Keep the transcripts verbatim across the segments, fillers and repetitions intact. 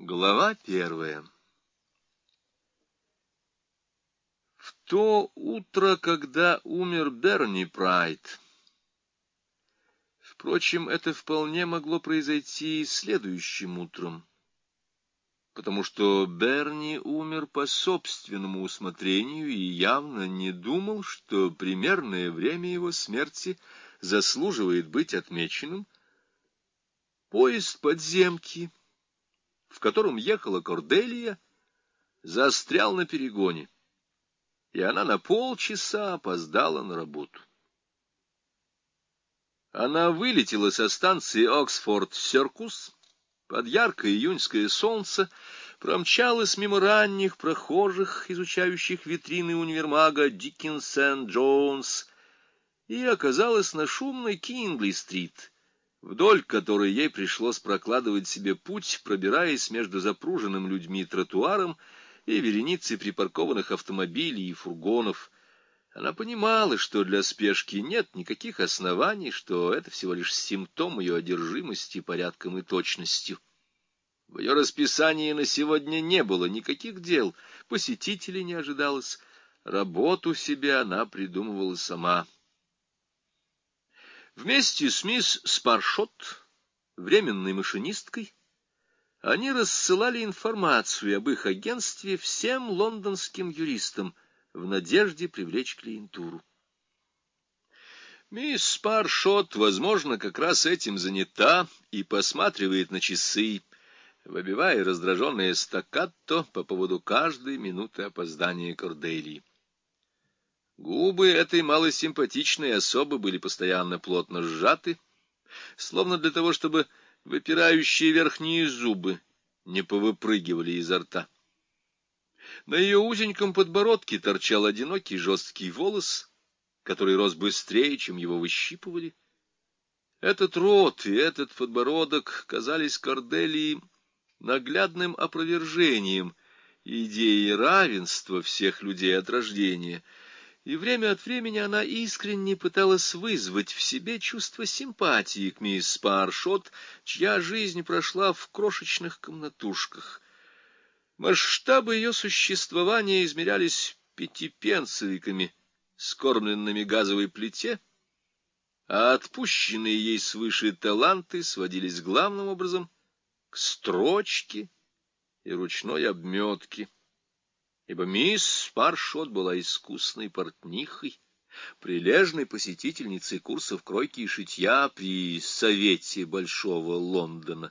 Глава первая. В то утро, когда умер Берни Прайд, впрочем, это вполне могло произойти следующим утром, потому что Берни умер по собственному усмотрению и явно не думал, что примерное время его смерти заслуживает быть отмеченным. Поезд подземки, в котором ехала Корделия, застрял на перегоне, и она на полчаса опоздала на работу. Она вылетела со станции Оксфорд-Серкус под яркое июньское солнце, промчалась мимо ранних прохожих, изучающих витрины универмага Диккенс энд Джонс, и оказалась на шумной Кингли-стрит, вдоль которой ей пришлось прокладывать себе путь, пробираясь между запруженным людьми тротуаром и вереницей припаркованных автомобилей и фургонов. Она понимала, что для спешки нет никаких оснований, что это всего лишь симптом ее одержимости порядком и точностью. В ее расписании на сегодня не было никаких дел, посетителей не ожидалось, работу себе она придумывала сама. Вместе с мисс Спаршот, временной машинисткой, они рассылали информацию об их агентстве всем лондонским юристам в надежде привлечь клиентуру. Мисс Спаршот, возможно, как раз этим занята и посматривает на часы, выбивая раздраженное стаккато по поводу каждой минуты опоздания Корделии. Губы этой малосимпатичной особы были постоянно плотно сжаты, словно для того, чтобы выпирающие верхние зубы не повыпрыгивали изо рта. На ее узеньком подбородке торчал одинокий жесткий волос, который рос быстрее, чем его выщипывали. Этот рот и этот подбородок казались Корделии наглядным опровержением идеи равенства всех людей от рождения, и время от времени она искренне пыталась вызвать в себе чувство симпатии к мисс Спаршот, чья жизнь прошла в крошечных комнатушках. Масштабы ее существования измерялись пятипенсовиками, скормленными газовой плите, а отпущенные ей свыше таланты сводились главным образом к строчке и ручной обметке, ибо мисс Спаршот была искусной портнихой, прилежной посетительницей курсов кройки и шитья при Совете Большого Лондона.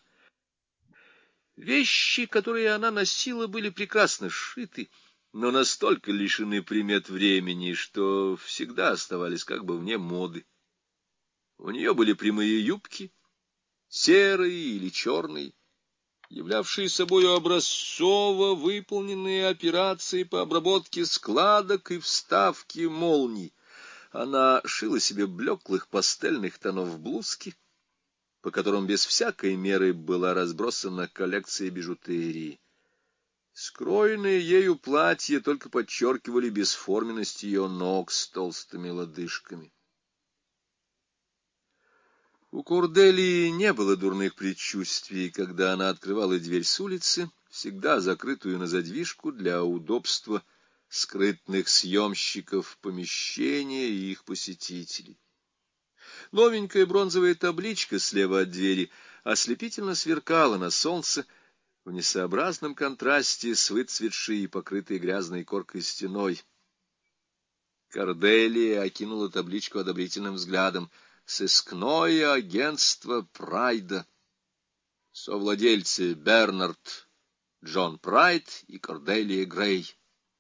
Вещи, которые она носила, были прекрасно сшиты, но настолько лишены примет времени, что всегда оставались как бы вне моды. У нее были прямые юбки, серые или черные, являвшие собою образцово выполненные операции по обработке складок и вставке молний. Она шила себе блеклых пастельных тонов блузки, по которым без всякой меры была разбросана коллекция бижутерии. Скроенные ею платья только подчеркивали бесформенность ее ног с толстыми лодыжками. У Корделии не было дурных предчувствий, когда она открывала дверь с улицы, всегда закрытую на задвижку для удобства скрытных съемщиков помещения и их посетителей. Новенькая бронзовая табличка слева от двери ослепительно сверкала на солнце в несообразном контрасте с выцветшей и покрытой грязной коркой стеной. Корделия окинула табличку одобрительным взглядом. «Сыскное агентство Прайда. Совладельцы Бернард Джон Прайд и Корделия Грей».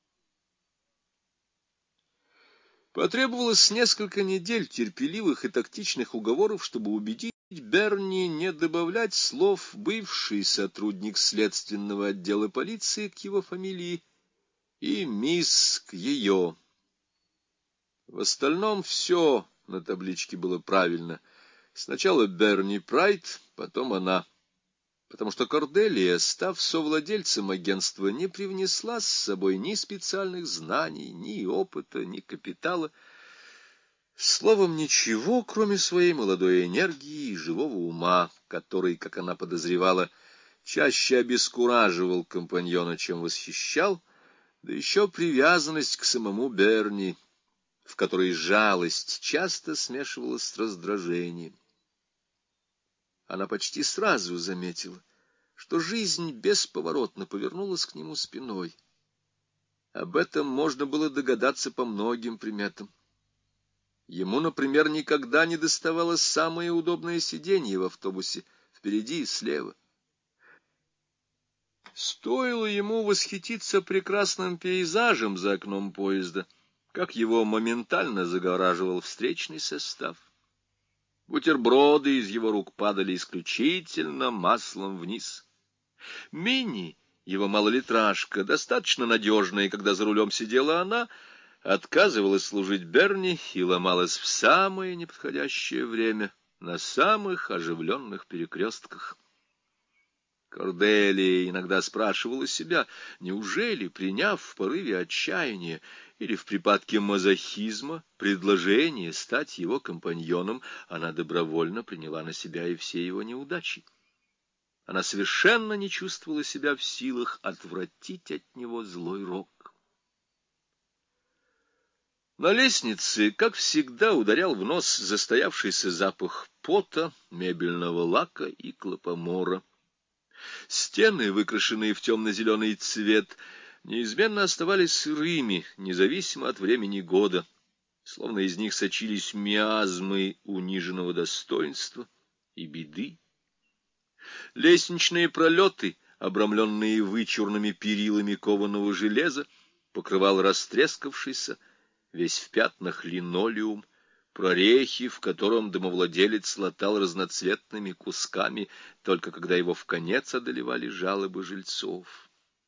Потребовалось несколько недель терпеливых и тактичных уговоров, чтобы убедить Берни не добавлять слов «бывший сотрудник следственного отдела полиции» к его фамилии и «мисс» к ее. В остальном все на табличке было правильно. Сначала Берни Прайд, потом она. Потому что Корделия, став совладельцем агентства, не привнесла с собой ни специальных знаний, ни опыта, ни капитала. Словом, ничего, кроме своей молодой энергии и живого ума, который, как она подозревала, чаще обескураживал компаньона, чем восхищал, да еще привязанность к самому Берни, в которой жалость часто смешивалась с раздражением. Она почти сразу заметила, что жизнь бесповоротно повернулась к нему спиной. Об этом можно было догадаться по многим приметам. Ему, например, никогда не доставалось самое удобное сиденье в автобусе, впереди и слева. Стоило ему восхититься прекрасным пейзажем за окном поезда, как его моментально загораживал встречный состав. Бутерброды из его рук падали исключительно маслом вниз. Минни, его малолитражка, достаточно надежная, когда за рулем сидела она, отказывалась служить Берни и ломалась в самое неподходящее время на самых оживленных перекрестках. Корделия иногда спрашивала себя, неужели, приняв в порыве отчаяния или в припадке мазохизма предложение стать его компаньоном, она добровольно приняла на себя и все его неудачи. Она совершенно не чувствовала себя в силах отвратить от него злой рок. На лестнице, как всегда, ударял в нос застоявшийся запах пота, мебельного лака и клопомора. Стены, выкрашенные в темно-зеленый цвет, неизменно оставались сырыми, независимо от времени года, словно из них сочились миазмы униженного достоинства и беды. Лестничные пролеты, обрамленные вычурными перилами кованого железа, покрывал растрескавшийся, весь в пятнах линолеум, прорехи, в котором домовладелец латал разноцветными кусками, только когда его вконец одолевали жалобы жильцов.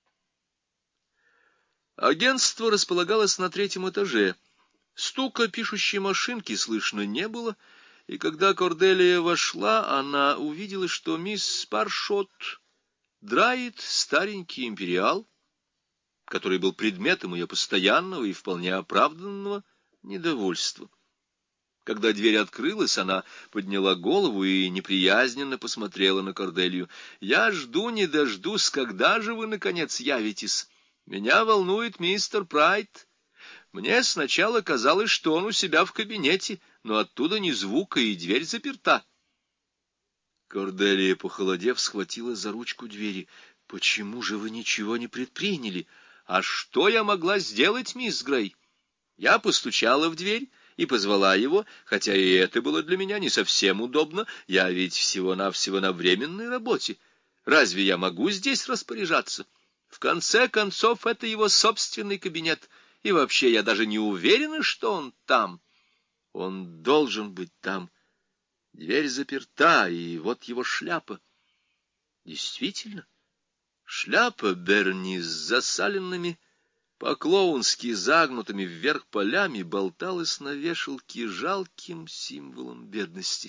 Агентство располагалось на третьем этаже. Стука пишущей машинки слышно не было, и когда Корделия вошла, она увидела, что мисс Спаршот драит старенький империал, который был предметом ее постоянного и вполне оправданного недовольства. Когда дверь открылась, она подняла голову и неприязненно посмотрела на Корделию. «Я жду не дождусь, когда же вы, наконец, явитесь? Меня волнует мистер Прайд. Мне сначала казалось, что он у себя в кабинете, но оттуда ни звука, и дверь заперта». Корделия, похолодев, схватила за ручку двери. «Почему же вы ничего не предприняли? А что я могла сделать, мисс Грей? Я постучала в дверь и позвала его, хотя и это было для меня не совсем удобно. Я ведь всего-навсего на временной работе. Разве я могу здесь распоряжаться? В конце концов, это его собственный кабинет, и вообще я даже не уверена, что он там. Он должен быть там. Дверь заперта, и вот его шляпа». Действительно, шляпа Берни с засаленными, по-клоунски загнутыми вверх полями болталась на вешалке жалким символом бедности.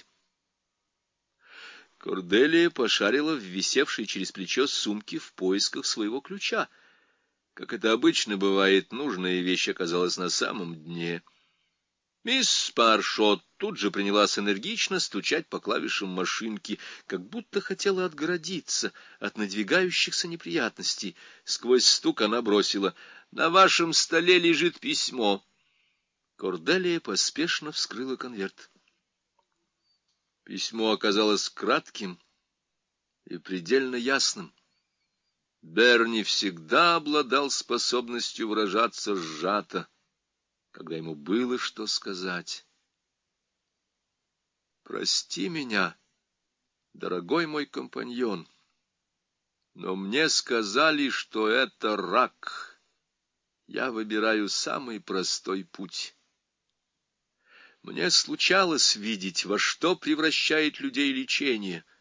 Корделия пошарила в висевшей через плечо сумке в поисках своего ключа. Как это обычно бывает, нужная вещь оказалась на самом дне. Мисс Спаршот тут же принялась энергично стучать по клавишам машинки, как будто хотела отгородиться от надвигающихся неприятностей. Сквозь стук она бросила: «На вашем столе лежит письмо». Корделия поспешно вскрыла конверт. Письмо оказалось кратким и предельно ясным. Берни всегда обладал способностью выражаться сжато, когда ему было что сказать. «Прости меня, дорогой мой компаньон, но мне сказали, что это рак. Я выбираю самый простой путь. Мне случалось видеть, во что превращает людей лечение,